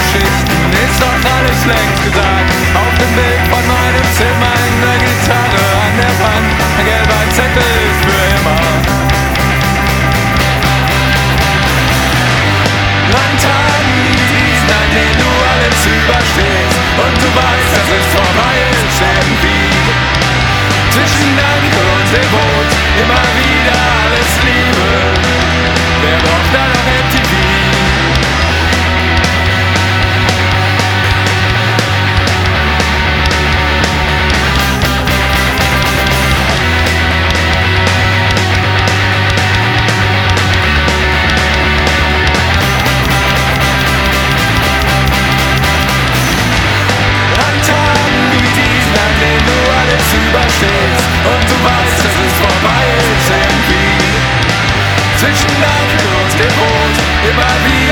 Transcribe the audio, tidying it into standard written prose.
Geschichten ist doch alles längst gesagt. Auf dem Weg von meinem Zimmer in der Gitarre an der Wand, ein gelber Zettel ist für immer. An Tagen wie diesen, an denen du alles überstehst und du weißt, dass es vorbei ist irgendwie. Zwischen Danke und Devot, immer wieder alles Liebe. Wer braucht da noch MTV? Überstehst und du weißt, dass es vorbei ist irgendwie. Zwischen Danke und Devot, immer wieder